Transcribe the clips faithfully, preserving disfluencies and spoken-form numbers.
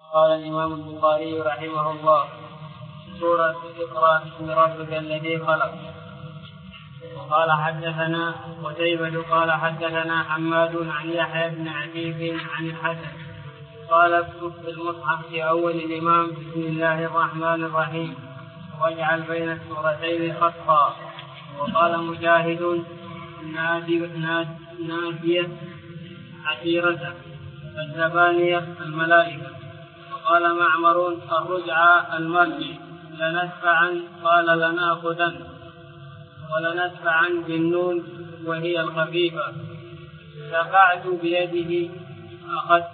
قال الإمام البخاري رحمه الله: سورة اقرأ باسم ربك الذي خلق. قال حدثنا قتيبة قال حدثنا حماد عن يحيى بن عبيد عن الحسن قال: اكتب في المصحف في أول الإمام بسم الله الرحمن الرحيم واجعل بين السورتين خطا. وقال مجاهد: نادية عشيرة الزبانية الملائكة. وقال معمر: الرجعة المرجع لندفعن قال لنأخذن ولندفعن بالنون وهي الخفيفة دفعت بيده أخذت.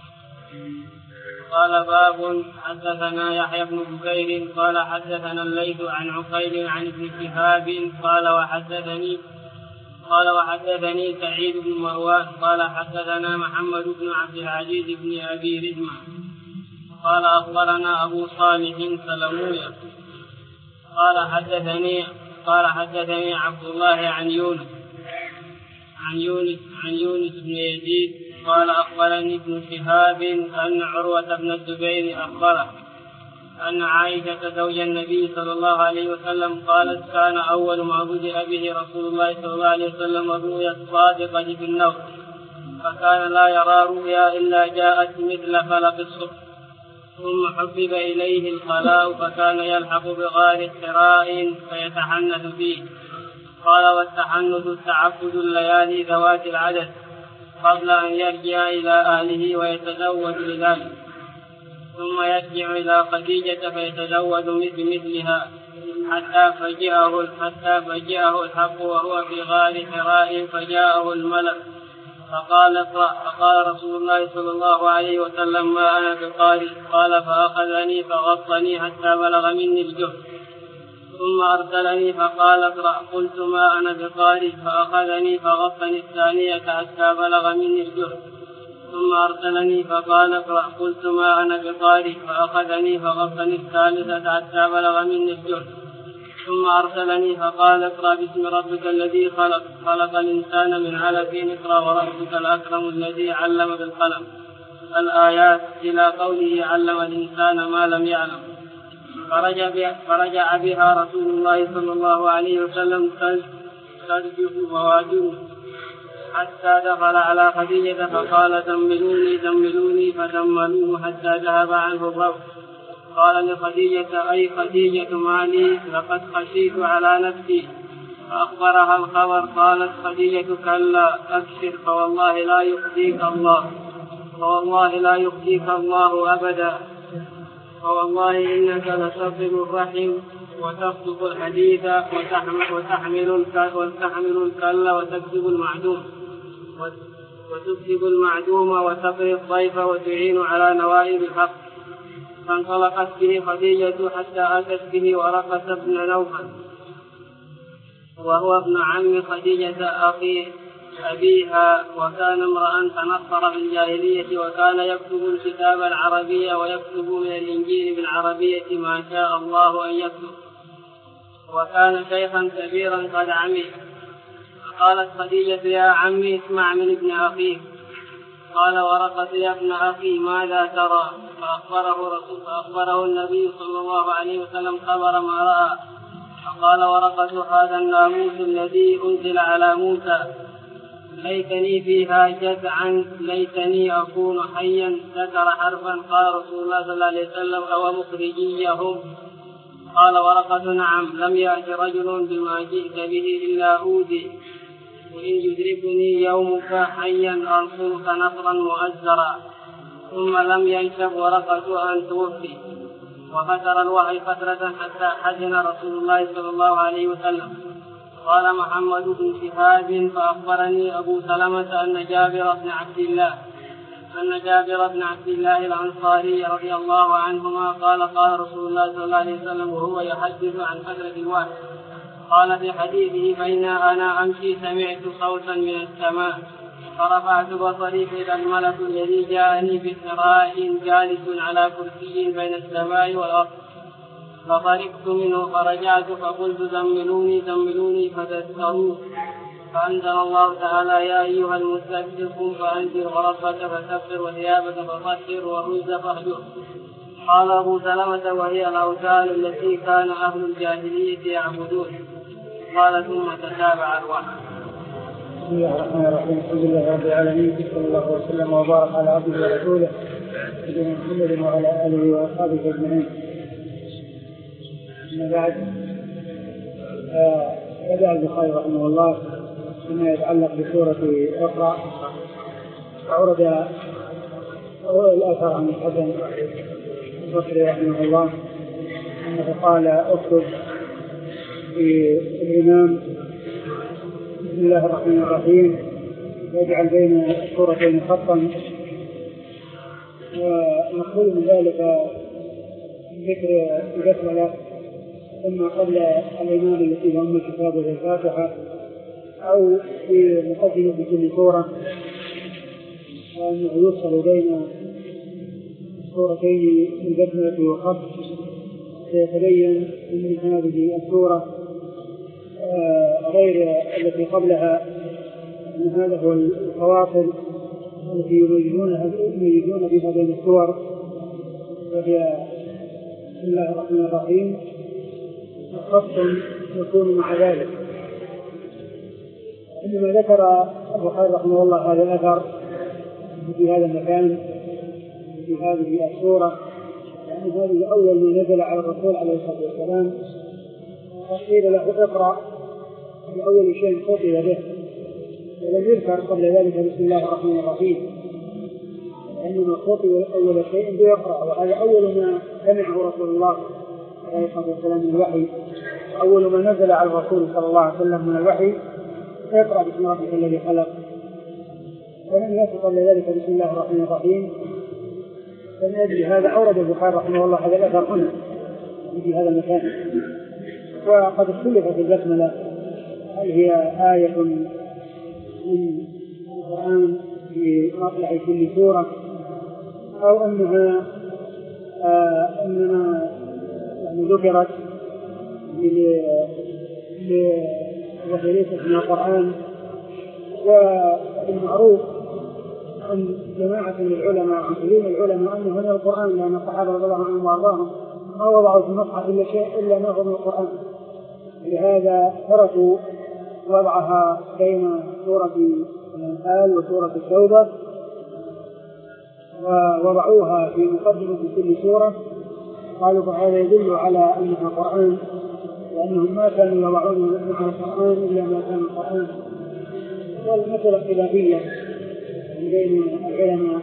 قال: باب حدثنا يحيى بن بكير قال حدثنا الليث عن عقيل عن ابن شهاب قال وحدثني قال وحدثني سعيد بن مروان قال حدثنا محمد بن عبد العزيز بن أبي رزمة قال أخبرنا أبو صالح سلموية قال حدثني قال حدثني عبد الله عن يونس عن يونس عن يونس بن يزيد قال أخبرني ابن شهاب أن عروة بن الزبير أخبره أن عائشة زوج النبي صلى الله عليه وسلم قالت: كان أول ما بدأ به رسول الله صلى الله عليه وسلم الرؤيا الصادقة في النوم، فكان لا يرى رؤيا إلا جاءت مثل فلق الصبح، ثم حبب إليه الخلاء فكان يلحق بغار حراء فيتحنث فيه. قال: والتحنث التعبد الليالي ذوات العدد قبل أن يرجع إلى أهله ويتزوج لذلك، ثم يرجع إلى خديجة فيتزوج مثل مثلها حتى فجاءه حتى فجاءه الحق وهو في غار حراء فجاءه الملك فقال: اقرأ. فقال رسول الله صلى الله عليه وسلم: ما أنا بقارئ. قال: فأخذني فغطني حتى بلغ مني الجهد، ثم أرسلني فقال: اقرأ. قلت: ما أنا بقارئ. فأخذني فغطني الثانية حتى بلغ مني الجهد، ثم أرسلني فقال: اقرأ. قلت: ما أنا بقارئ. فأخذني فغطني الثالثة حتى بلغ مني الجهد، ثم أرسلني فقال: اقرأ باسم ربك الذي خلق خلق الإنسان من علق اقرأ وربك الأكرم الذي علم بالقلم الآيات إلى قوله علم الإنسان ما لم يعلم. فرجع بها رسول الله صلى الله عليه وسلم ترجف مواجهه حتى دخل على خديجة فقال: زملوني زملوني فزملوه حتى ذهب عنه الروح. قال لخديجة: أي خديجة ما لي؟ لقد خشيت على نفسي. فأخبرها الخبر. قالت خديجة: كلا أبشر فوالله لا يخزيك الله فوالله لا يخزيك الله أبدا، فوالله إنك لتصل الرحم وتصدق الحديث وتحمل وتحمل الكل وتكذب المعدوم وتكذب المعدوم وتقري الضيف وتعين على نوائب الحق. فانطلقت به خديجة حتى أتت به ورقة بن نوفل وهو ابن عم خديجة أخي أبيها، وكان امرأ تنصر بالجاهلية وكان يكتب الكتاب العربية ويكتب من الإنجيل بالعربية ما شاء الله أن يكتب، وكان شيخا كبيرا قد عمي. قالت خديجة: يا عمي اسمع من ابن أخيك. قال ورقة: يا ابن أخي ماذا ترى؟ فأخبره, رسول فأخبره النبي صلى الله عليه وسلم خبر ما رأى. فقال ورقة: هذا الناموس الذي أنزل على موسى، ليتني فيها جزعا ليتني أكون حيا. ذكر حرفا. قال رسول الله صلى الله عليه وسلم: أو مخرجيهم؟ قال ورقة: نعم، لم يأت رجل بما جئت به إلا أوذي، وإن يدركني يومك حيا أنصرك نصرا مؤزرا. ثم لم ينشب ورقة أن توفي، وفتر الوحي فترة حتى حزن رسول الله صلى الله عليه وسلم. قال محمد بن شهاب: فأخبرني أبو سلمة أن جابر بن عبد الله أن جابر بن عبد الله الأنصاري رضي الله عنهما قال: قال رسول الله صلى الله عليه وسلم وهو يحدث عن فترة الوحي، قال في حديثه: بين أنا أمشي سمعت صوتا من السماء فرفعت بصري فإذا الملك الذي جاءني بحراء جالس على كرسي بين السماء والأرض، فضربت منه فرجعت فقلت: زملوني زملوني فتذكروه فأنزل الله تعالى يا أيها المدثر قم فأنذر وربك فكبر وثيابك فطهر والرجز فاهجر. قال أبو سلمة وهي الأوثان التي كان أهل الجاهلية يعبدون. قال ثم تتابع الوحي. بسم الله الرحمن الرحيم. الحمد لله رب العالمين صلى الله وسلم وبارك على عبده ورسوله سيدنا محمد وعلى آله وأصحابه أجمعين. أما بعد، بدأ البخاري رحمه الله فيما يتعلق بسورة اقرأ، أورد الآثار عن الحسن البصري رحمه الله أنه قال اكتب في الإمام بسم الله الرحمن الرحيم يجعل بين السورتين خطا. ونقول من ذلك ذكر البسملة إما قبل الإمام التي هم كتابه الفاتحة أو في مقدمة كل سورة، وأنه يفصل بين السورتين البسملة والخط سيتبين من هذه السورة غير التي قبلها أن هذا هو الفواصل التي يميزون بها بين السور، وهي بسم الله الرحمن الرحيم خط يكون مع ذلك. إنما ذكر البخاري رحمه الله هذا الأثر في هذا المكان في هذه السورة لأن هذه أول ما نزل على الرسول عليه الصلاة والسلام، وقيل له اقرأ بأول شيء خطب به، ولم يذكر قبل ذلك بسم الله الرحمن الرحيم، لأنه خطب أول شيء بيقرأ، وهذا أول ما سمعه رسول الله عليه الصلاة والسلام من الوحي، أول ما نزل على الرسول صلى الله عليه وسلم من الوحي اقرأ باسم ربك الذي خلق، ولم يذكر قبل ذلك بسم الله الرحمن الرحيم. فمن أجل هذا أورد البخاري رحمه الله هذا الأثر هنا في هذا المكان. وقد اختلفت البسملة هل هي آية من القرآن في مطلع كل سورة أو أنها آه أنما يعني ذكرت وهي ليست من القرآن. والمعروف أن جماعة من العلماء وكثير من العلماء أنه من القرآن، لأن الصحابة رضي الله عنهم وأرضاهم ما وضعوا في المصحف إلا شيء إلا ما هو من القرآن، لهذا تركوا وضعها بين سورة الأنفال وسورة التوبة ووضعوها في مقدمة كل سورة. قالوا فهذا يدل على أنها قرآن، لأنهم ما كانوا يضعون مع القرآن إلا ما كان القرآن. والمسألة خلافية بين العلماء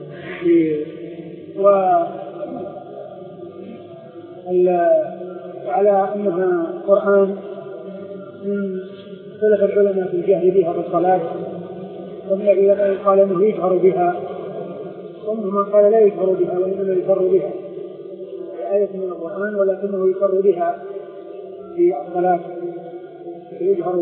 وعلى أنها قرآن من سلف العلماء في الجهر بها في الصلاة، ومن العلماء قال أنه يجهر بها، ومنهم قال لا يجهر بها وإنما يفر بها، آية من القرآن ولكنه يفر بها في الصلاة، يجهر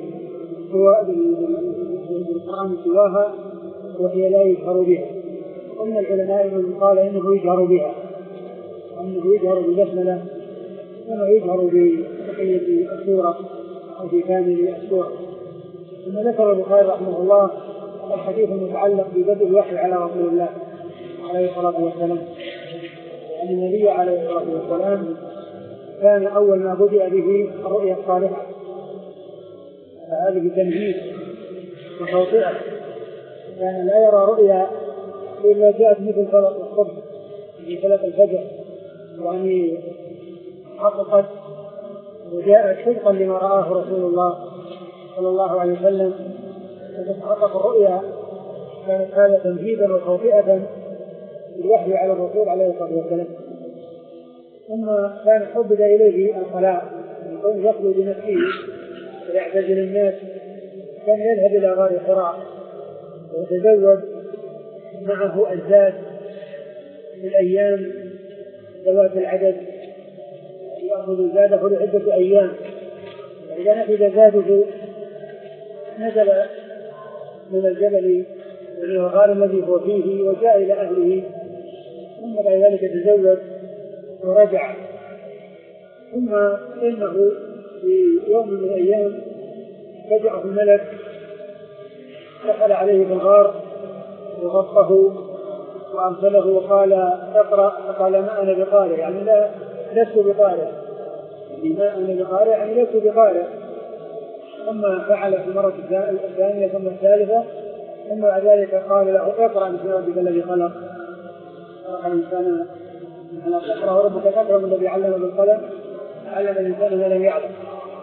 بالقرآن سواها وهي لا يجهر بها. ومن العلماء من قال إنه يجهر بها، أنه يجهر بالبسملة وما يجهر ببقية السورة أو في كامل السورة. ثم ذكر البخاري رحمه الله الحديث المتعلق ببدء الوحي على رسول الله عليه الصلاة والسلام، أن النبي عليه الصلاة والسلام كان أول ما بدأ به الرؤيا الصالحة، فهذه تمهيد وتوطئة، كان لا يرى رؤيا إلا جاءت مثل فلق الصبح في فلق الفجر، يعني حققت وجاءت صدقا لما رآه رسول الله صلى الله عليه وسلم، فتتحقق الرؤيا. كانت هذا تمهيدا وتوطئة بالوحي على الرسول عليه الصلاة والسلام. ثم كان حبب إليه الخلاء، يكون يخلو بنفسه ويعتزل الناس، كان يذهب إلى غار حراء ويتزوج معه الزاد في الأيام ذوات العدد، يأخذ زاده لعدة أيام، وإذا نفذ زاده نزل من الجبل من الغار الذي هو فيه وجاء إلى أهله، ثم بعد ذلك تزوج ورجع. ثم إنه في يوم من الأيام فجأة الملك دخل عليه في الغار وغطه وأرسله وقال اقرأ، فقال ما أنا بقارئ، يعني لا لست بقارئ، يعني ما أنا بقارئ يعني لست بقارئ. ثم فعل في المرة الثانية ثم الثالثة، ثم بعد ذلك قال له اقرأ باسم ربك الذي خلق خلق الإنسان من علق، اقرأ وربك الأكرم الذي علم بالقلم علم الإنسان ما لم يعلم.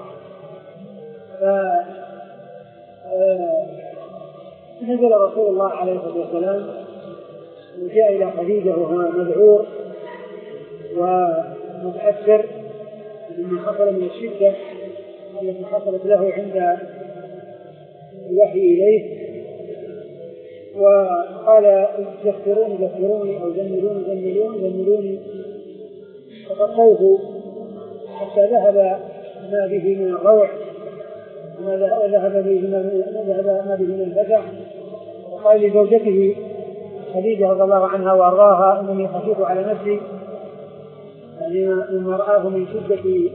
فنزل رسول الله عليه الصلاة والسلام وجاء إلى خديجة وهو مذعور ومتأثر مما حصل من الشدة التي حصلت له عند الوحي إليه، وقال دثروني دثروني أو زملوني زملوني زملوني، فغطوه حتى ذهب ما به من الروع وذهب ما به من البدع. وقال لزوجته خديجة رضي الله عنها وأرضاها إنني خشيت على نفسي، يعني مما رآه من شدة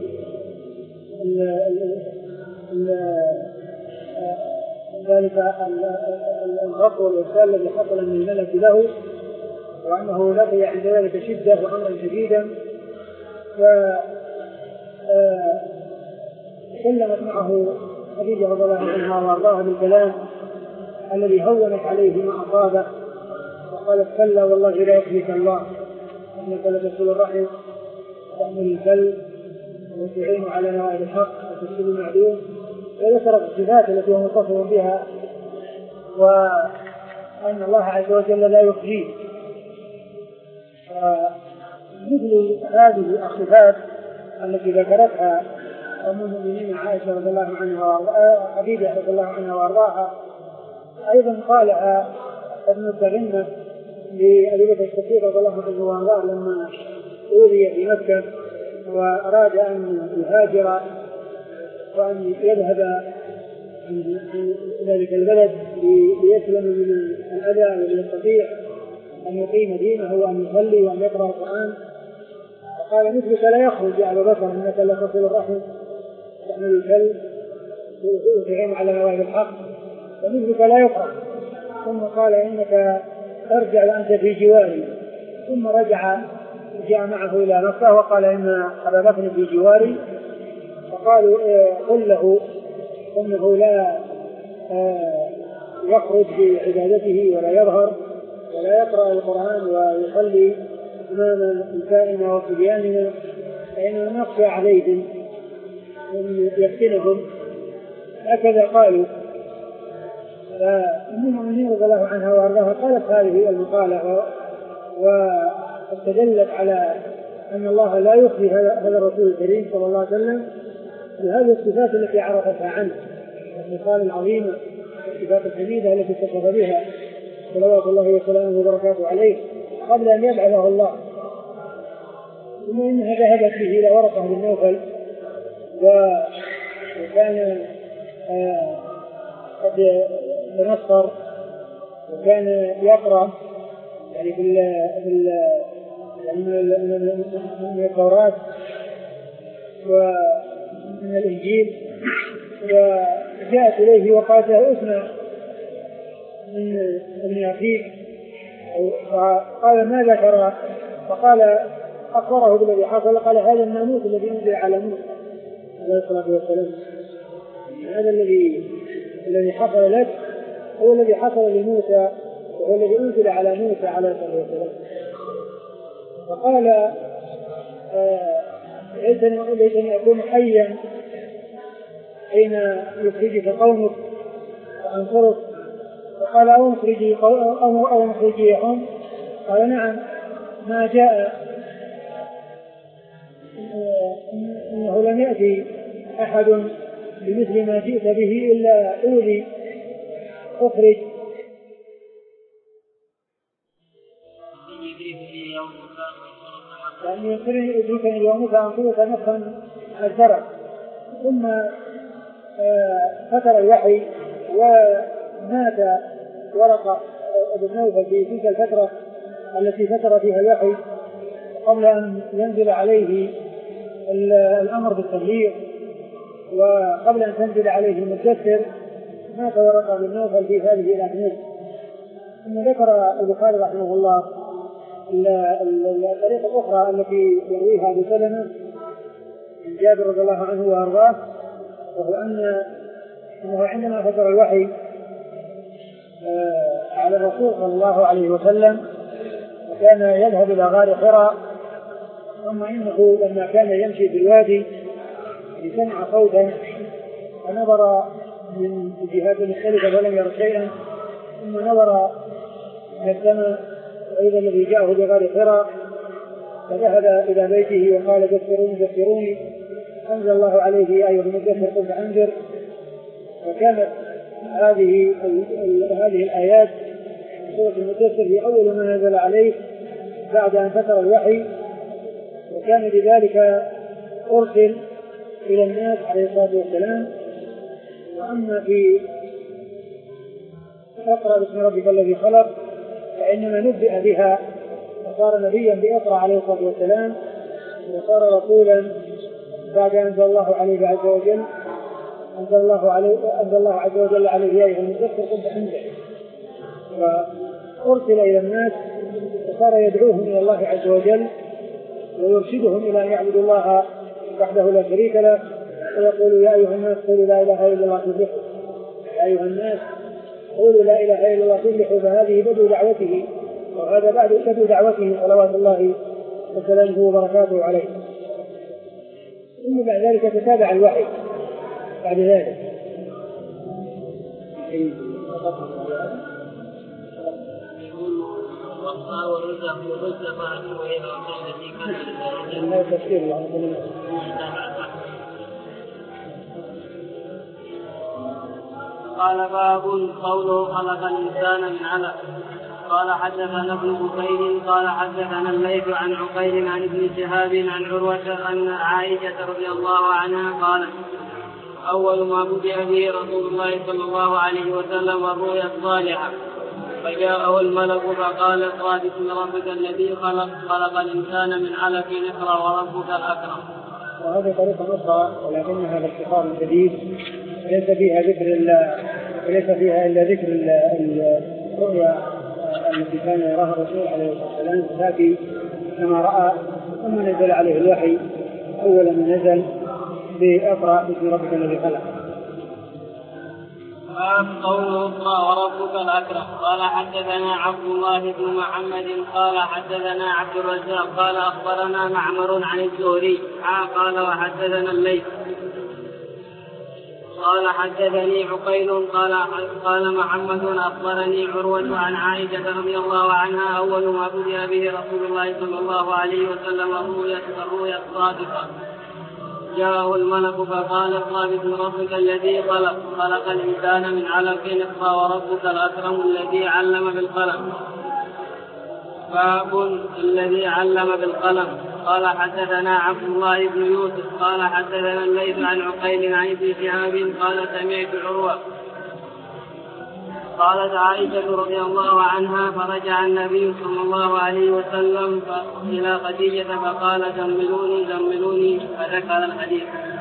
ذلك الغط والإرسال الذي حصل من الملك له، وأنه لقي عند ذلك شدة وأمرا شديدا. فكلمت معه خديجة رضي الله عنها وأرضاها بالكلام الذي هونت عليه ما أصابه، وقالت كلا والله لا يخزيك الله إنك لتصل الرحم وتحمل الكلب وتعين على نوائب الحق وتكسب المعدوم، وذكرت الصفات التي هو متصف بها وأن الله عز وجل لا يخزيه. مثل هذه الصفات التي ذكرتها أم المؤمنين عائشة رضي الله عنها وخديجة رضي الله عنها وأرضاها، أيضا قالها ابن التغنة لأبي بكر الصديق رضي الله عنه وأرضاه لما أوذي في مكة وأراد أن يهاجر وأن يذهب من ذلك البلد ليسلم من الأذى وليستطيع أن يقيم دينه وأن يصلي وأن يقرأ القرآن، فقال مثلك لا يخرج يا أبا بكر إنك لا تصل الرحم تحمل الكلب وتعين على نوائب الحق ومثلك لا يقرأ. ثم قال إنك ترجع وأنت في جواري، ثم رجع جاء معه إلى مكة وقال إن أبا بكر في جواري، فقالوا قل له إنه لا يخرج بعبادته ولا يظهر ولا يقرأ القرآن ويصلي أمام نسائنا وصبياننا فإننا نخشى عليهم أن يفتنهم. هكذا قالوا. فأم المؤمنين رضي الله عنها وأرضاها قالت هذه المقالة واستدلت على أن الله لا يخفي هذا الرسول الكريم صلى الله عليه وسلم بهذه الصفات التي عرفتها عنه، الصفات العظيمة والصفات الحميدة التي اتصف بها صلوات الله وسلامه وبركاته عليه قبل أن يبعثه الله. ثم إنها ذهبت به إلى ورقة بن نوفل وكان آه قد تنصر وكان يقرأ يعني في ال في ال يعني من التوراة ومن الإنجيل، وجاءت إليه وقالت له اسمع من ابن أخيك، فقال ما ذكر؟ فقال أخبره بالذي حصل، قال هذا الناموس الذي أنزل على موسى عليه الصلاة والسلام، هذا الذي الذي حصل لك هو الذي حصل لموسى وهو الذي أنزل على موسى عليه الصلاة والسلام. فقال ليتني أكون حيا حين يخرجك قومك وأنصرك. فقال أو مخرجي أو مخرجيهم؟ قال نعم، ما جاء إنه لم يأتي أحد بمثل ما جئت به إلا أولي أخرج. يعني يدركني يومك أنقذك نفسا الزرع. ثم فتر الوحي ومات ورقة ابن نوفل في تلك الفترة التي فتر فيها الوحي قبل أن ينزل عليه الأمر بالتبليغ وقبل أن تنزل عليه المدثر مات ورقة بن نوفل في هذه الأحاديث. ثم ذكر البخاري رحمه الله الطريقة الأخرى التي يرويها أبو سلمة عن جابر رضي الله عنه وأرضاه، وهو أن أنه عندما فتر الوحي على الرسول صلى الله عليه وسلم وكان يذهب إلى غار حراء، ثم إنه لما كان يمشي في الوادي سمع صوتا فنظر من جهات مختلفة فلم ير شيئا، ثم نظر إلى السماء وإذا الذي جاءه بغار حراء، فذهب إلى بيته وقال دثروني دثروني، أنزل الله عليه يا أيها المدثر قم فأنذر. وكانت هذه هذه الآيات سورة المدثر في أول ما نزل عليه بعد أن فتر الوحي، وكان بذلك أرسل إلى الناس عليه الصلاة والسلام. وأما في اقرأ باسم ربك الذي خلق فإنما نبئ بها وصار نبيا بإقرأ عليه الصلاة والسلام، وصار رسولا بعد أنزل الله عليه عز وجل أنزل الله عليه أنزل الله عز وجل عليه يا أيها المدثر قم فأنذر، وأرسل إلى الناس وصار يدعوهم إلى الله عز وجل ويرشدهم إلى أن يعبدوا الله وحده لا شريك له، ويقول يا أيها الناس قولوا لا إله إلا الله تفلحوا، يا أيها الناس قولوا لا إله إلا الله تفلحوا. فهذه بدء دعوته، وهذا بعد بدء دعوته صلوات الله وسلامه وبركاته عليه. ثم بعد ذلك تتابع الوحي بعد ذلك. قال باب قوله خلق الإنسان من علق. قال حدثنا ابن بكير قال حدثنا الليث عن عقيل عن ابن شهاب عن عروة أن عائشة رضي الله عنها قالت أول ما بدأ به رسول الله صلى الله عليه وسلم الرؤيا الصالحة، فجاءه الملك فقال اقرأ باسم ربك الذي خلق خلق الإنسان من علق اقرأ وربك الأكرم. وهذه طريقة أخرى ولكنها باختصار شديد ليس فيها ذكر إلا ليس فيها إلا ذكر الرؤيا التي كان يراها الرسول عليه الصلاة والسلام، تأتي كما رأى ثم نزل عليه الوحي أول ما نزل بأقرأ باسم ربك الذي خلق. باب قوله اقرأ وربك الأكرم. قال حدثنا عبد الله بن محمد قال حدثنا عبد الرزاق قال أخبرنا معمر عن الزهري قال وحدثنا الليث قال حدثني عقيل قال قال محمد أخبرني عروة عن عائشة رضي الله عنها أول ما بدأ به رسول الله صلى الله عليه وسلم الرؤيا الصادقة، جاءه الملك فقال اقرأ باسم ربك الذي خلق خلق الإنسان من علق اقرأ وربك الأكرم الذي علم بالقلم. باب الذي علم بالقلم. قال حدثنا عبد الله بن يوسف قال حدثنا الليث عن عقيل عن ابن شهاب قال سمعت عروة قالت عائشة رضي الله عنها فرجع النبي صلى الله عليه وسلم إلى خديجة فقال زملوني زملوني فذكر الحديث.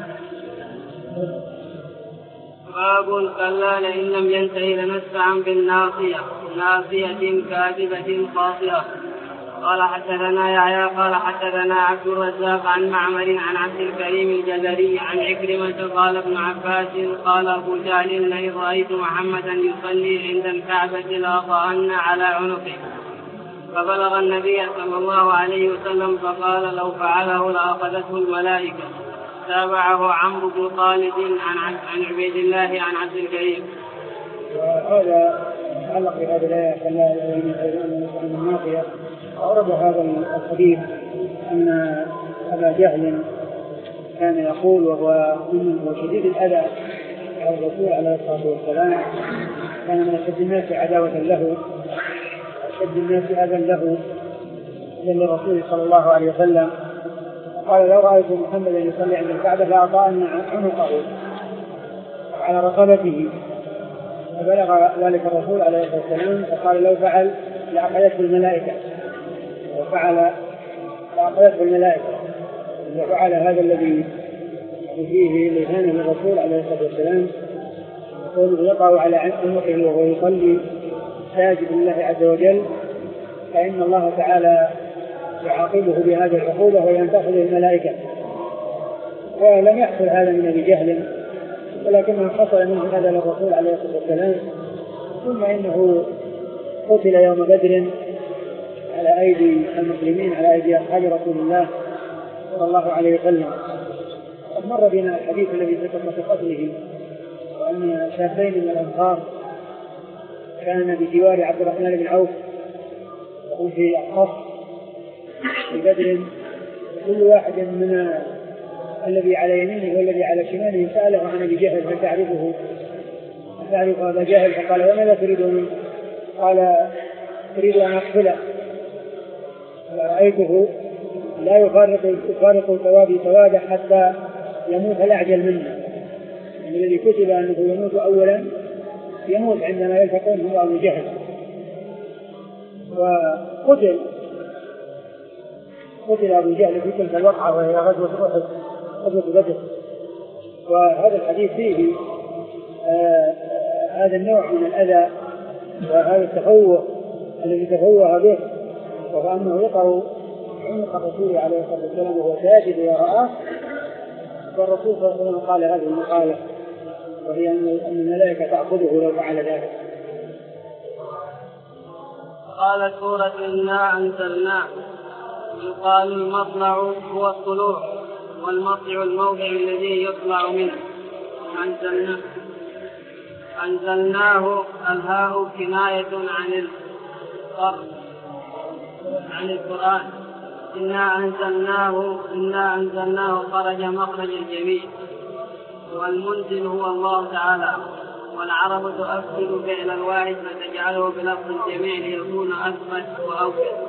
باب كلا لئن لم ينتهي لنسفعا بالناصية ناصية كاذبة خاطئة. قال حدثنا يحيى قال حدثنا عبد الرزاق عن معمر عن عبد الكريم الجزري عن عكرمة قال ابن عباس قال أبو جهل لئن رأيت محمدا يصلي عند الكعبة لأطأن على عنقه، فبلغ النبي صلى الله عليه وسلم فقال لو فعله لأخذته الملائكة. تابعه عمرو بن خالد عن عن عبيد الله عن عبد الكريم. وهذا تعلق بهذه الآية عن الناصية. أورد هذا الحديث أن أبا جهل كان يقول وهو من شديد الأذى على الرسول عليه الصلاة والسلام، كان من أشد الناس عداوة له أشد الناس أذى له للرسول صلى الله عليه وسلم. قال لو رأيت محمدا يصلي عند الكعبة لأطأن عنقه على رقبته، فبلغ ذلك الرسول عليه الصلاة والسلام فقال لو فعل لأخذته الملائكة وفعل لأخذته الملائكة وفعل هذا الذي وفيه لسان من الرسول عليه الصلاة والسلام يقول يقع على عنقه وهو يصلي ساجد لله عز وجل فإن الله تعالى يعاقبه بهذه العقوبة وينتقل الملائكة. ولم يحصل هذا من أبي جهل ولكنه حصل منه هذا للرسول عليه الصلاة والسلام. ثم إنه قتل يوم بدر على أيدي المسلمين على أيدي أصحاب رسول الله صلى الله عليه وسلم. مر بنا الحديث الذي ذكر في قتله وأن شابين من الأنصار كان بجوار عبد الرحمن بن عوف وهم في الصف في بدر كل واحد من الذي على يمينه والذي على شماله سأله عن أبي جهل فتعرفه تعرف أبا جهل فقال وماذا تريد منه؟ قال أريد أن أقتله. رأيته لا يفارق يفارق ثوابي ثوابه حتى يموت الأعجل منه. يعني الذي كتب أنه يموت أولا يموت عندما يلتقون هو أبو جهل. وقتل قتل أبو جهل في تلك الوقعة وهي غزوة أحد غزوة بدر. وهذا الحديث فيه آه هذا النوع من الأذى وهذا التفوه الذي تفوه به وهو أنه يقع عنق الرسول عليه الصلاة والسلام وهو ساجد ويرآه. والرسول صلى الله عليه وسلم قال هذه المقالة وهي أن الملائكة تعبده لو فعل ذلك. قال سورة إنا أنزلناه. يقال المطلع هو الطلوع والمطلع الموضع الذي يطلع منه. أنزلناه أنزلناه الهاء كناية عن القرآن عن القرآن. إنا أنزلناه إنا أنزلناه خرج مخرج الجميع والمنزل هو الله تعالى. والعرب تؤكد فعل الواحد فتجعله بلفظ الجميع ليكون أثبت وأوكد.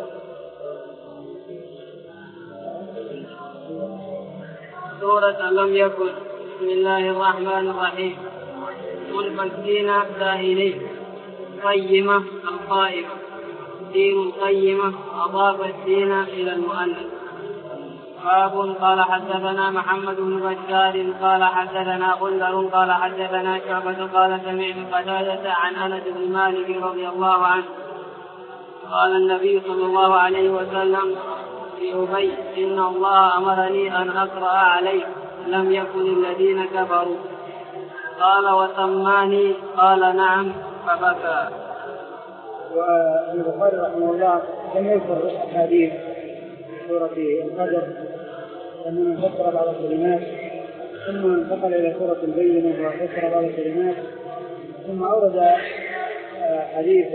سورة لم يكن. بسم الله الرحمن الرحيم. منفكين سائلين. قيمة القائمة دين قيمة أضاف الدين إلى المؤنث. باب. قال حدثنا محمد بن بشار قال حدثنا غندر قال حدثنا شعبة قال سمعت قتادة عن أنس بن مالك رضي الله عنه قال النبي صلى الله عليه وسلم في أبي إن الله أمرني أن أقرأ عليه لم يكن الذين كفروا. قال وسماني قال نعم فبكى. والبخاري رحمه الله لم يذكر الحديث سورة القدر لما فسر بعض الكلمات ثم انتقل إلى سورة البينة وفسر بعض الكلمات ثم أورد حديث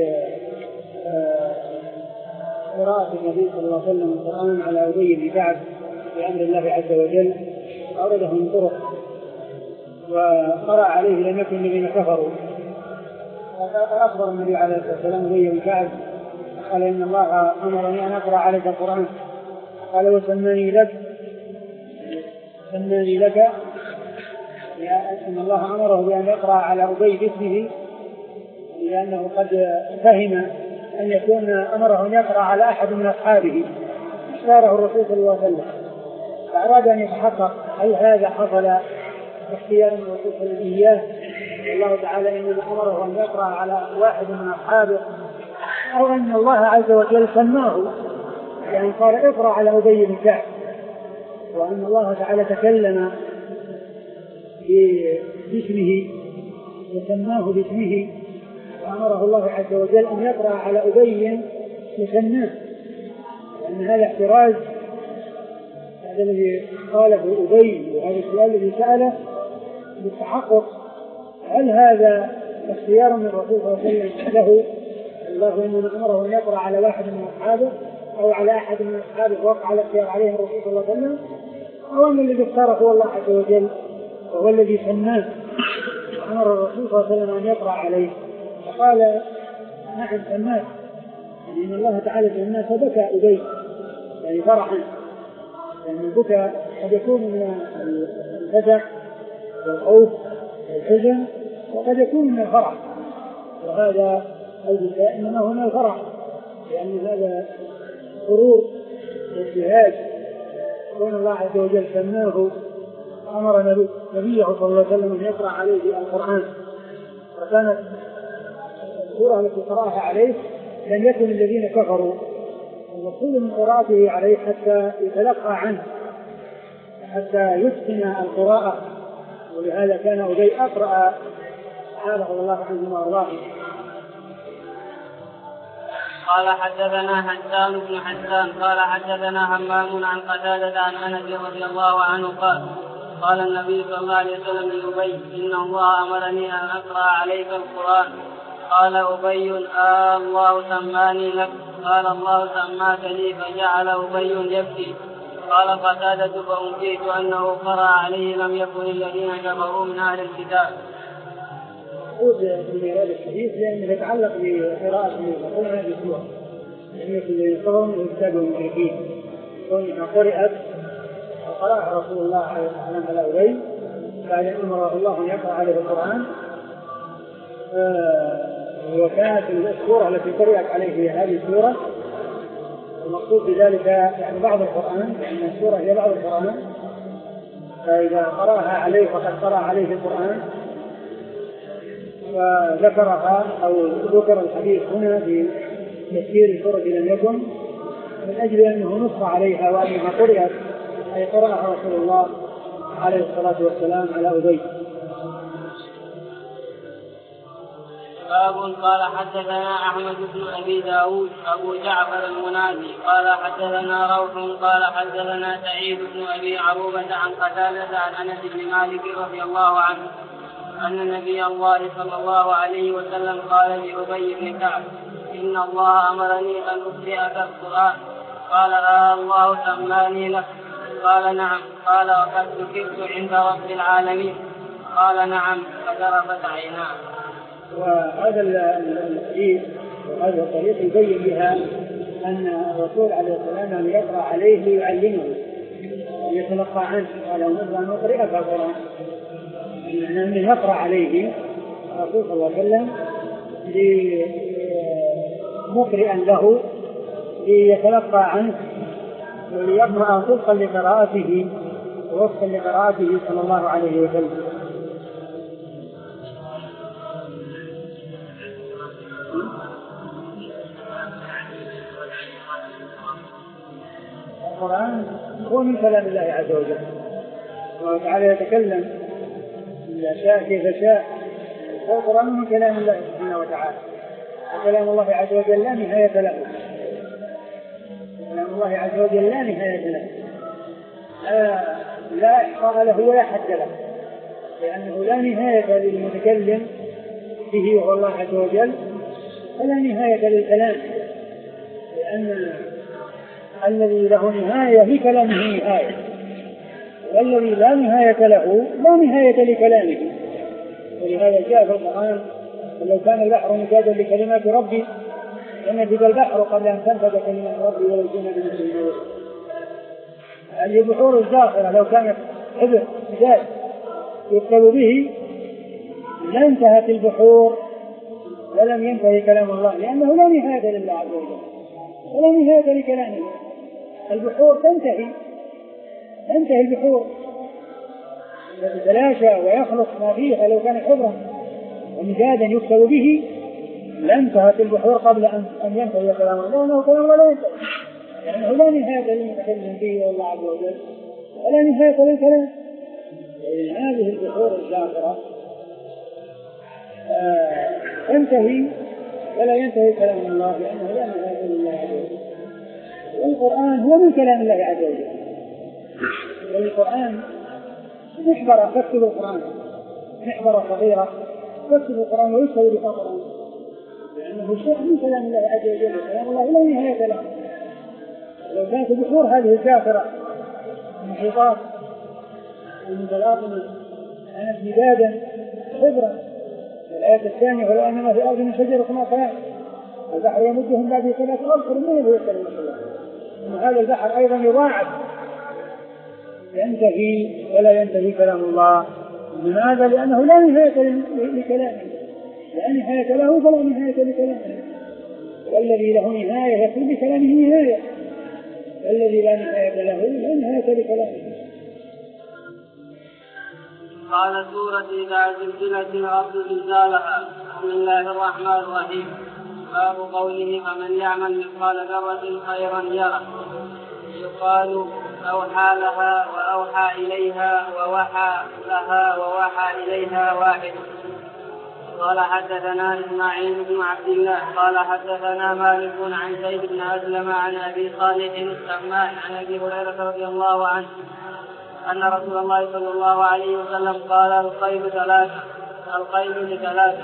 قراءة النبي صلى الله عليه وسلم القرآن على أبي بن كعب بأمر الله عز وجل أورده من طرق وقرأ عليه لم يكن الذين كفروا. أخبر النبي عليه الصلاة والسلام أبي بن كعب قال إن الله أمرني أن أقرأ عليك القرآن قال وسماني لك سماني لك إن الله أمره بأن يقرأ على أبي باسمه لأنه قد فهم أن يكون أمره أن يقرأ على أحد من أصحابه اختاره الرسول صلى الله عليه وسلم فأراد أن يتحقق هل هذا حصل باختيار من الرسول صلى الله عليه وسلم إياه الله تعالى إنما أمره أن يقرأ على واحد من أصحابه أو أن الله عز وجل سماه يعني قال اقرأ على أبي بن كعب وأن الله تعالى تكلم باسمه وسماه باسمه وأمره الله عز وجل أن يقرأ على أبي يسماه لأن هذا احتراز هذا الذي قاله أبي وهذا السؤال الذي سأله بالتحقق هل هذا اختيار من الرسول صلى الله عليه وسلم له الله إنما أمره أن يقرأ على واحد من أصحابه أو على أحد من أصحابه وقع الاختيار عليه الرسول صلى الله عليه وسلم أو أن الذي اختاره هو الله عز وجل وهو الذي سماه أمر الرسول صلى الله عليه وسلم أن يقرأ عليه فقال نعم سماه يعني إن الله تعالى سماه فبكى أبي يعني فرحا لأن البكاء قد يكون من الفزع والخوف والحزن وقد يكون من الفرح وهذا البكاء إنما هو من الفرح لأن هذا سرور وابتهاج وأن الله عز وجل سماه أمر نبي نبيه صلى الله عليه وسلم أن يقرأ عليه القرآن، وكانت السورة التي قرأها عليه لم يكن الذين كفروا، المقصود من قراءته عليه حتى يتلقى عنه حتى يتقن القراءة، ولهذا كان أبي أقرأ حافظ الله عنه وأرضاه. قال حدثنا حسان بن حسان قال حدثنا همام عن قتادة عن أنس رضي الله عنه قال قال النبي صلى الله عليه وسلم لأبي إن الله أمرني أن أقرأ عليك القرآن. قال أبي آه الله سماني لك. قال الله سماك لي. فجعل أبي يبكي. قال قتادة فأنبئت أنه قرأ عليه لم يكن الذين كفروا من أهل الكتاب. يقول في هذا الحديث لأنه يتعلق بقراءة المقرون هذه السورة، لم يكن الذين كفروا من الكتاب والمشركين، كونها قرأت وقرأها رسول الله عليه الصلاة والسلام على أبي بعد أن أمره الله أن يقرأ عليه القرآن. وكانت السورة التي قرأت عليه هي هذه السورة، المقصود بذلك يعني بعض القرآن، لأن السورة هي بعض القرآن، فإذا قرأها عليه فقد قرأ عليه القرآن. وذكرها أو ذكر الحديث هنا في تفسير سورة لم يكن من أجل أنه نص عليها وأنها قرأت أي قرأها رسول الله عليه الصلاة والسلام على أبي. باب قال حدثنا أحمد بن أبي داود أبو جعفر المنادي قال حدثنا روح قال حدثنا سعيد بن أبي عروبة عن قتادة عن أنس بن مالك رضي الله عنه أن نبي الله صلى الله عليه وسلم قال لأبي بن كعب إن الله أمرني أن أقرأك القرآن. قال آه الله سماني لك. قال نعم. قال وقد ذكرت عند رب العالمين. قال نعم. فذرفت عيناه. وهذا الحديث وهذا الطريق يبين بها أن الرسول عليه الصلاة والسلام يقرأ عليه يعلمه ويتلقى عنه. قال نرجع أن نقرأك القرآن، أن يقرأ عليه الرسول صلى الله عليه وسلم مقرئا له ليتلقى عنه وليقرأ وفقا لقراءته ووفقا لقراءته صلى الله عليه وسلم. القرآن هو من كلام الله عز وجل، وتعالى يتكلم إذا شاء كيف شاء. القرآن من كلام الله سبحانه وتعالى، وكلام الله عز وجل لا نهاية له. كلام الله عز وجل لا نهاية له، لا إحصاء له ولا حد له، لأنه لا نهاية للمتكلم به وهو الله عز وجل، ولا نهاية للكلام، لأن الذي له نهاية في كلامه نهاية، والذي لا نهاية له لا نهاية لكلامه. ولهذا جاء في القرآن ولو كان البحر مدادا لكلمات ربي لنفد البحر قبل أن تنفد كلمات ربي ولو جئنا بمثله مددا. هذه البحور الزاخرة لو كانت حبر مداد يكتب به لانتهت البحور ولم ينتهي كلام الله، لأنه لا نهاية لله عز وجل ولا نهاية لكلامه. البحور تنتهي تنتهي البحور تتلاشى ويخلص ما فيها. لو كان حبرا ومدادا يكتب به لانتهت البحور قبل أن ينتهي كلام الله، لأنه كلام الله لا ينتهي، لأنه لا نهاية للمتكلم به والله عز وجل ولا نهاية للكلام. هذه البحور الزاخرة تنتهي ولا ينتهي كلام الله، لأنه لا نهاية لله عز وجل. والقرآن هو من كلام الله عز وجل. والقرآن محبرة تكتب القرآن، محبرة صغيرة تكتب القرآن ويكتب بالقرآن، لأنه شيء من كلام الله عز وجل، كلام الله لا نهاية له. لو كانت البحور هذه الكافرة المحيطات المتلاطمة كانت مدادا حبرا. الآية الثانية ولو أن ما في الأرض من شجرة ما كان البحر يمدهم بعد ثلاثة أبحر من هو يكلم الله. هذا البحر أيضا يضاعف ينتهي ولا ينتهي كلام الله. لماذا؟ لأنه لا نهاية لكلامه، لا نهاية له فلا نهاية لكلامه. والذي له نهاية يكون بكلامه نهاية، والذي لا نهاية له لا نهاية لكلامه. قال سورة إذا زلزلت الأرض زلزالها. بسم الله الرحمن الرحيم. باب قوله فمن يعمل مثقال ذرة خيرا يره. يقال أوحى لها وأوحى إليها ووحى لها ووحى إليها واحد. قال حدثنا إسماعيل بن عبد الله قال حدثنا مالك عن زيد بن أسلم عن أبي صالح السمان عن أبي هريرة رضي الله عنه أن رسول الله صلى الله عليه وسلم قال القيد ثلاثة القيد لثلاثة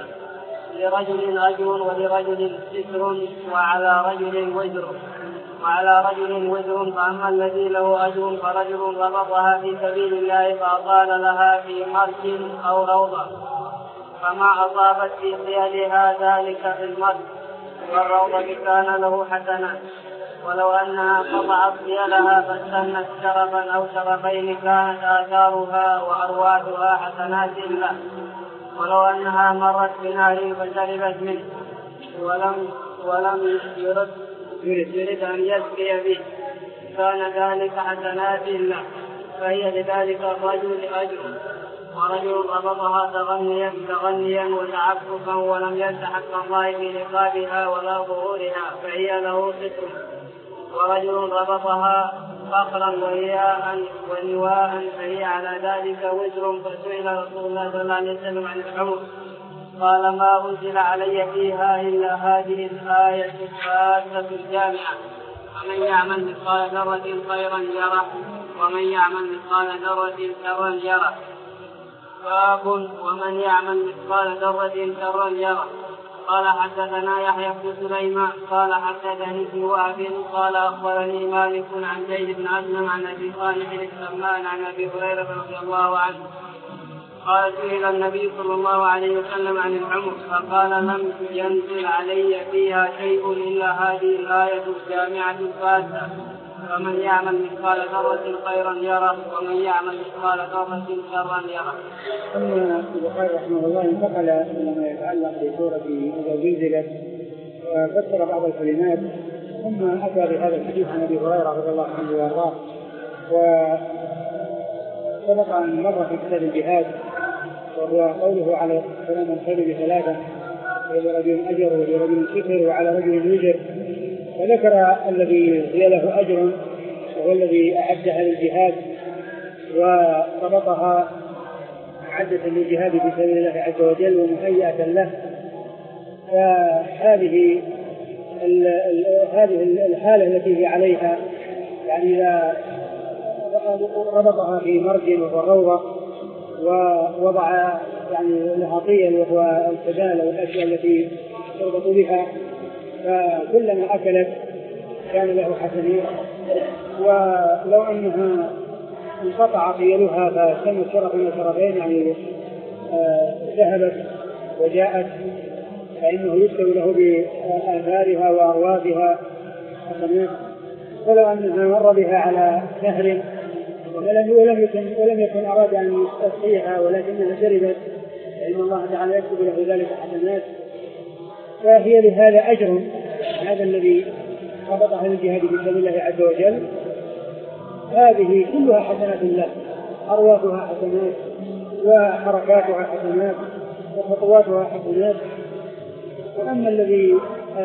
لرجل أجر ولرجل ستر وعلى رجل وزر وعلى رجل وزر فأما الذي له أجر فرجل ربطها في سبيل الله فأطال لها في مرج أو روضة فما أصابت في خيالها ذلك في المرج والروضة كان له حسنات ولو أنها قطعت خيالها فاستنت شرفا أو شرفين كانت آثارها وأرواحها حسنات له ولو أنها مرت بنار فشربت منه ولم ولم يرد يريد أن يسقي به كان ذلك حسنات له فهي لذلك الرجل أجر ورجل ربطها تغنيا تغنيا وتعففا ولم يلتحق الله في رقابها ولا ظهورها فهي له ستر ورجل ربطها فخرا ورياء ونواء فهي على ذلك وزر فسئل رسول الله صلى الله عليه وسلم عن الحمر قال ما أنزل علي فيها إلا هذه الآية الخاصة الجامعة ومن يعمل مثقال ذرة خيرا يره ومن يعمل مثقال ذرة شرا يره. باب ومن يعمل مثقال ذرة شرا يره. قال حدثنا يحيى بن سليمان قال حدثني ابن وهب قال أخبرني مالك عن زيد بن أسلم عن أبي صالح السمان عن أبي هريرة رضي الله عنه قال سئل النبي صلى الله عليه وسلم عن الحمر فقال لم ينزل علي فيها شيء إلا هذه الآية الجامعة الفاتحة فمن يعمل مثقال ذرة خيرا يره ومن يعمل مثقال ذرة شرا يره. ثم البخاري رحمه الله انتقل الى ما يتعلق بسورة إذا زلزلت وفسر بعض الكلمات ثم اتى بهذا الحديث عن ابي هريرة رضي الله عنه وارضاه. وسبق ان مر في كتاب الجهاد وهو قوله على سلام الخير بثلاثة لرجل أجر ولرجل ستر وعلى رجل وزر فذكر الذي هي له أجر وهو الذي أعدها للجهاد وربطها عدة للجهاد في سبيل الله عز وجل ومهيئة له. فهذه هذه الحالة التي هي عليها يعني إذا ربطها في مرج وهو الروضة ووضع يعني لها طيل وهو السبال والأشياء التي تربط بها فكلما أكلت كان له حسنات ولو أنها انقطع طيلها فسمت شرف من شرفين يعني آه ذهبت وجاءت فإنه يستوي له بآثارها وأروابها حسنات. ولو أنها مر بها على نهر ولم يكن ولم يكن أراد أن يستسقيها ولكنها شربت فإن الله تعالى يكتب له ذلك حسنات فهي لهذا أجر. هذا الذي ربطها للجهاد في سبيل الله عز وجل هذه كلها حسنات له أرواحها حسنات وحركاتها حسنات وخطواتها حسنات. وأما الذي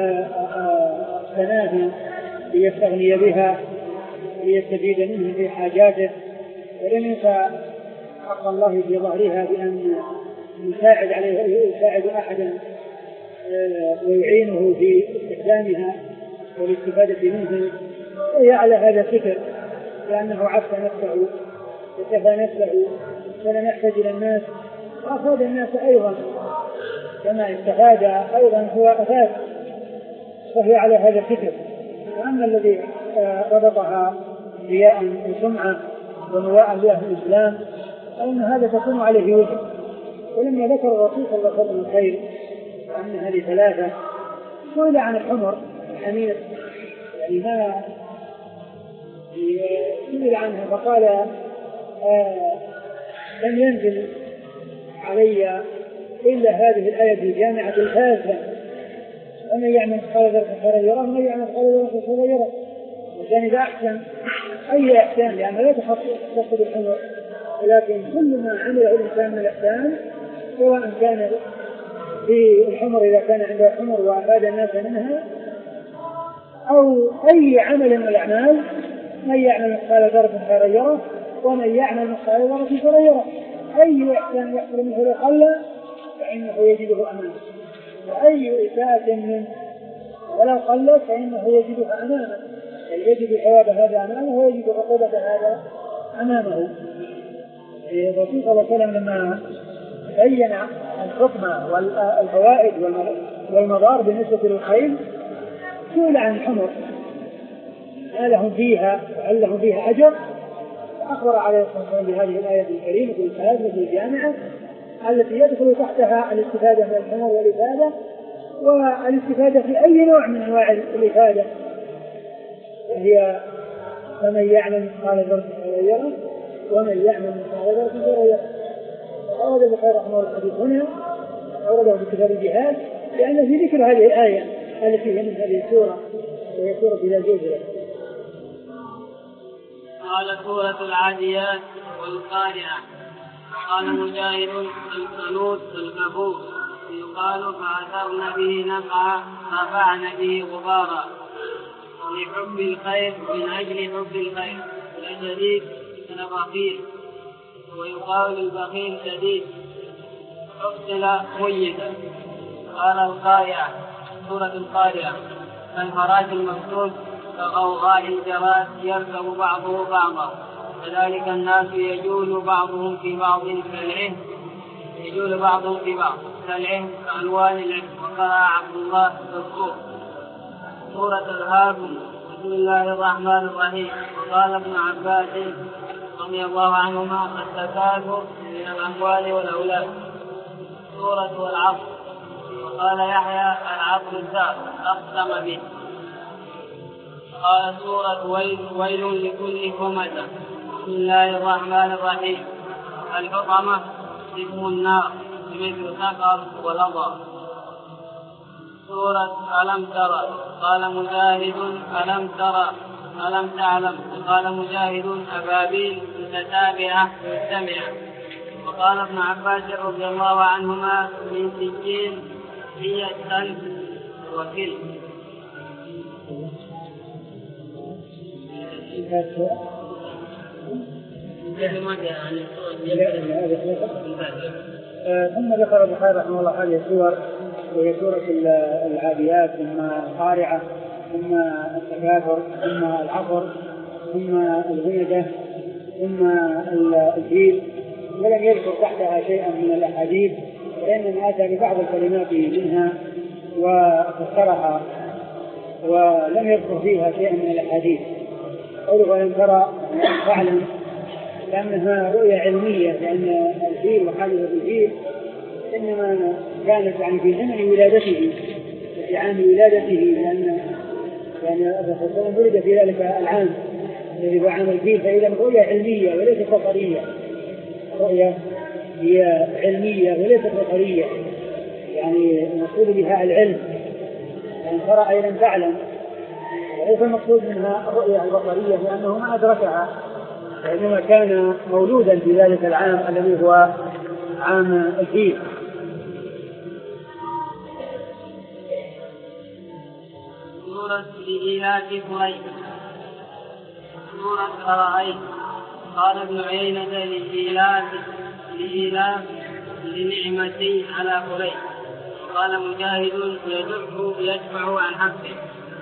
بناها ليستغني بها ليستفيد منه في حاجاته ولم ينسى حق الله في ظهرها بأن يساعد عليه يساعد أحدا ويعينه في استخدامها والاستفادة منه وهي على هذا ستر لأنه عفى نفسه وكفى نفسه فلم يحتاج إلى الناس وأفاد الناس أيضا كما استفاد أيضا هو أفاد فهي على هذا ستر. وأما الذي ربطها رياء وسمعة ونواء لأهل الإسلام فإن هذا تكون عليه وجه. ولما ذكر الرسول صلى الله عليه وسلم الخير وأن هذه ثلاثة سئل عن الحمر الحمير يعني ما سئل عنها فقال آه لم ينزل علي إلا هذه الآية الجامعة الفاذة ومن يعمل مثقال ذرة خيرا يره ومن يعمل مثقال ذرة شرا يره. وكان إذا أحسن أي إحسان لأنه لا تخص بالحمر ولكن كل ما عمله الإنسان من الإحسان سواء كان في الحمر إذا كان عنده حمر وأفاد الناس منها أو أي عمل من الأعمال، من يعمل مثقال ذرة خيرا يره ومن يعمل مثقال ذرة شرا يره. أي إحسان يحصل منه لو قل فإنه يجده أمامه، وأي إساءة منه ولو قل فإنه يجده أمامه، يعني يجد ثواب هذا أمامه ويجد عقوبة هذا أمامه. الرسول صلى الله عليه وسلم لما بين الحكمة والفوائد والمضار بالنسبة للخيل سئل عن الحمر هل لهم فيها وهل لهم فيها أجر، فأخبر عليه الصلاة والسلام بهذه الآية الكريمة الكاملة الجامعة التي يدخل تحتها الاستفادة من الحمر والإفادة والاستفادة في أي نوع من أنواع الإفادة، وهي فمن يعمل مثقال ذرة خيرا يره ومن يعمل مثقال ذرة شرا يره. أورد البخاري رحمه الله الحديث هنا أورده في كتاب الجهاد لأن في ذكر هذه الآية التي هي من هذه السورة وهي سورة إذا زلزلت. قال سورة العاديات والقارعة. قال مجاهد القنوت الكفور يقال فأثرن به نقعا رفعن به غبارا لحب الخير من أجل حب الخير لشديد لبخيل ويقال البخيل شديد حصل ميتا. قال القارعة سورة القارعة الفراش المفتوح كغوغاء الجراد يركب بعضه بعضا كذلك الناس يجول بعضهم في بعض كالعهن يجول بعضهم في بعض كالعهن كألوان العهن. وقرأ عبد الله الصور. سورة الهاكم. بسم الله الرحمن الرحيم. وقال ابن عباس رضي الله عنهما التكاثر من الأموال والأولاد. سورة العصر. وقال يحيى العصر السابق أقسم به. قال سورة ويل, ويل لكل همزة. بسم الله الرحمن الرحيم. الحطمة اسم النار مثل سقر ولظى. سورة ألم ترى. قال مجاهد ألم ترى ألم تعلم. وقال مجاهد أبابيل متتابعة مستمعة. وقال ابن عباس رضي الله عنهما من سجين هي السلف وكل. ثم ذكر البخاري رحمه الله هذه السور وهي سورة العاديات ثم القارعة ثم التكاثر ثم العصر ثم الهمزة ثم الفيل، ولم يذكر تحتها شيئا من الأحاديث وإنما أتى ببعض الكلمات منها وفسرها ولم يذكر فيها شيئا من الأحاديث. قوله ولم ترى فاعلم لأنها رؤية علمية، لأن الفيل وحادثة الفيل إنما كانت يعني في زمن ولادته في عام ولادته، لأن يعني الرسول صلى الله عليه وسلم ولد في ذلك العام الذي هو عام الفيل، فإذا رؤية علمية وليست بصرية. رؤية هي علمية وليست بصرية، يعني المقصود بها العلم. يعني ترى أي لم تعلم، وليس المقصود منها الرؤية البصرية لأنه ما أدركها، وإنما كان مولودا في ذلك العام الذي هو عام الفيل. سورة لإيلاف قريش. سورة أرأيت. قال ابن عيينة لإيلاف لإيلاف لنعمتي على قريش. وقال مجاهد يدفع يدفع عن حقه.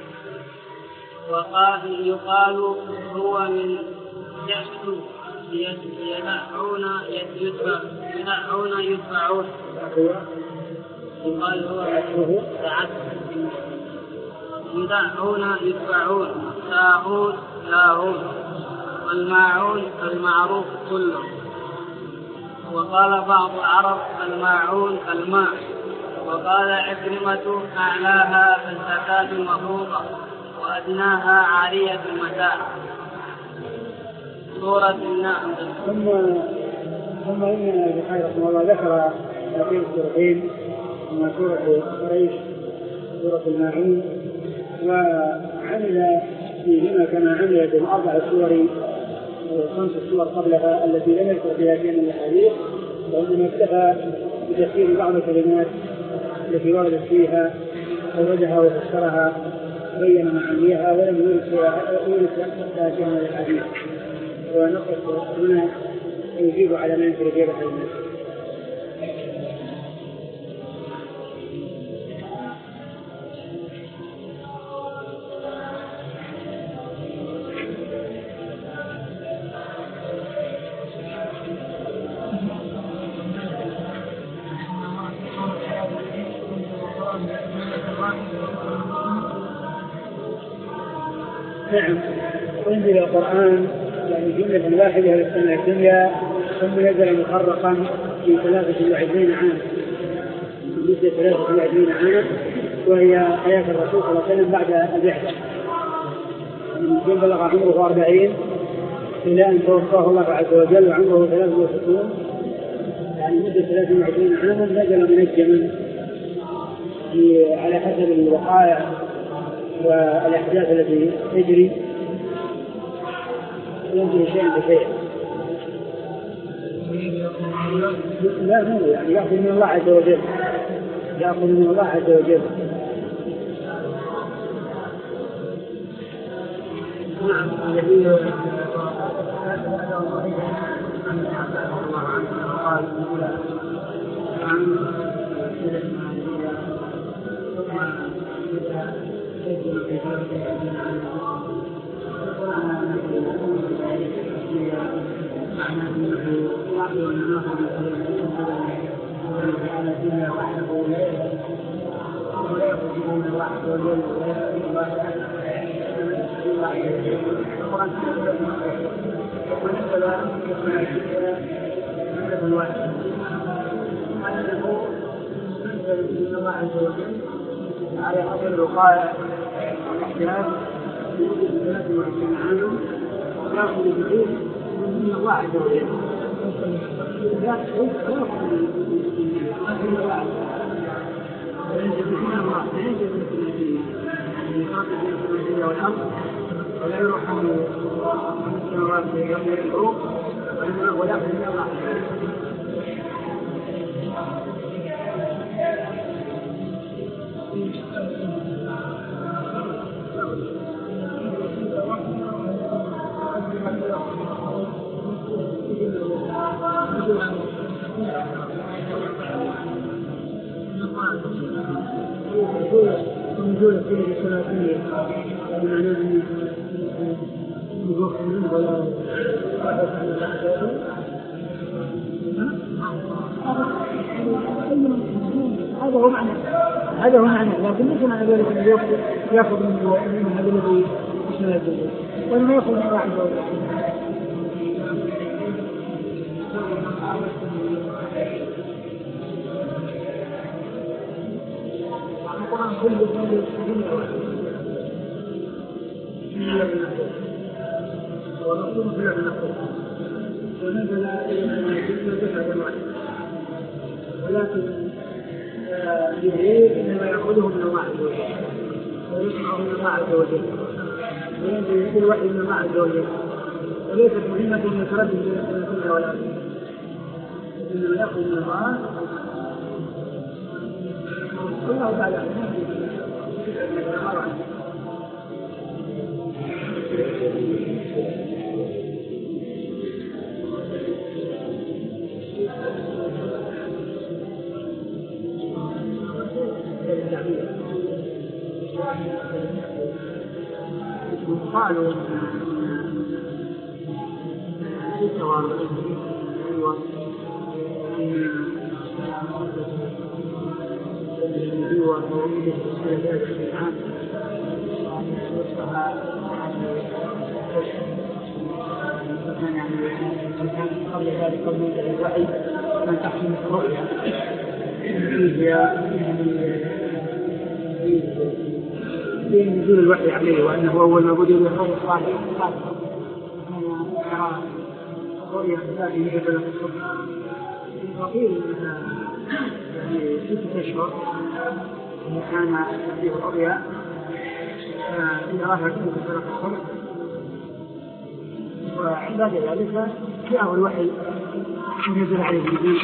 وقال يقال هو من يشكو يدفعون يدفعون يدفعون يقال هو يدفعون يدفعون ساهون لاهون. والماعون المعروف كله. وقال بعض العرب الماعون الماء. وقال عكرمة أعلاها الزكاة المفروضة وأدناها عارية المتاع. سورة النعم. ثم ثم إن البخاري رحمه الله ذكر هذين السورتين ثم سورة قريش سورة الماعون، وعمل فيهما كما عمل بالأربع سور خمس سور قبلها التي لم يذكر فيها شيء من الحديث، وإنما اكتفى بتفسير بعض الكلمات التي وردت فيها أوردها وفسرها بين معانيها ولم يورد فيها شيء من الحديث. ونقص هنا يجيب على ما ينكر غير الناس. نعم، أنزل القرآن يعني جملة واحدة في السنة الدنيا، ثم نزل مفرقا في ثلاثة وعشرين عاما، في مدة ثلاثة وعشرين عاما، وهي حياة الرسول صلى الله عليه وسلم بعد البعثة، من حين بلغ عمره أربعين إلى أن توفاه الله عز وجل وعمره ثلاثة وستون، يعني مدة ثلاثة وعشرين عاما نزل منجما على حسب الوقائع والأحداث التي تجري، ينزل شيئا بشيء. لا هو يعني يأخذ من الله عز وجل، يأخذ من الله عز وجل. نعم. الذي قال على حسب الوقائع والأحداث يوجد ثلاثة وعشرين عاما يأخذ بجوز من الله عز وجل. لا تحب ويأخذ من الله عز وجل وينجب من الله، وينجب من يخاطب بين الدنيا والأرض، ولا يرحم من السماوات قبل الحروب، ولا يأخذ من الله عز وجل. ونزول كل الثلاثية بمعنى أن يقف منه ولا هذا هو معنى هذا هو معنى لكن ليس معنى ذلك أن يأخذ منه هذا الذي يشمل الدنيا وأنه يأخذ من واحد كل ذلك ورسول في النقل ونزل ولكن جبريل انما ياخذه من الله عز وجل ويسمعه من الله عز وجل وينزل الوحي من الله عز وجل، وليست مهمة يتردد بين السنة ولا انما ياخذ من الله. الله تعالى قالوا قبل ذلك قبل الوحي من تحسن الرؤيا في نزول الوحي عليه وأنه أول ما بدأ يحفظ الصالح رؤيا هذه جبلة الصبح وقيل منها يعني ستة أشهر كان فيه الرؤيا في راحة كتب الصبح، وعند بعد ذلك جاءه الوحي ونزل عليه الجديد.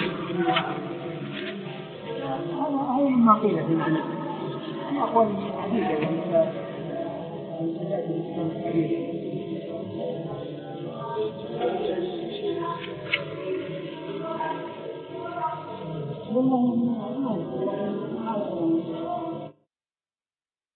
هذا مما قيل في المعنى أقوال عديدة والله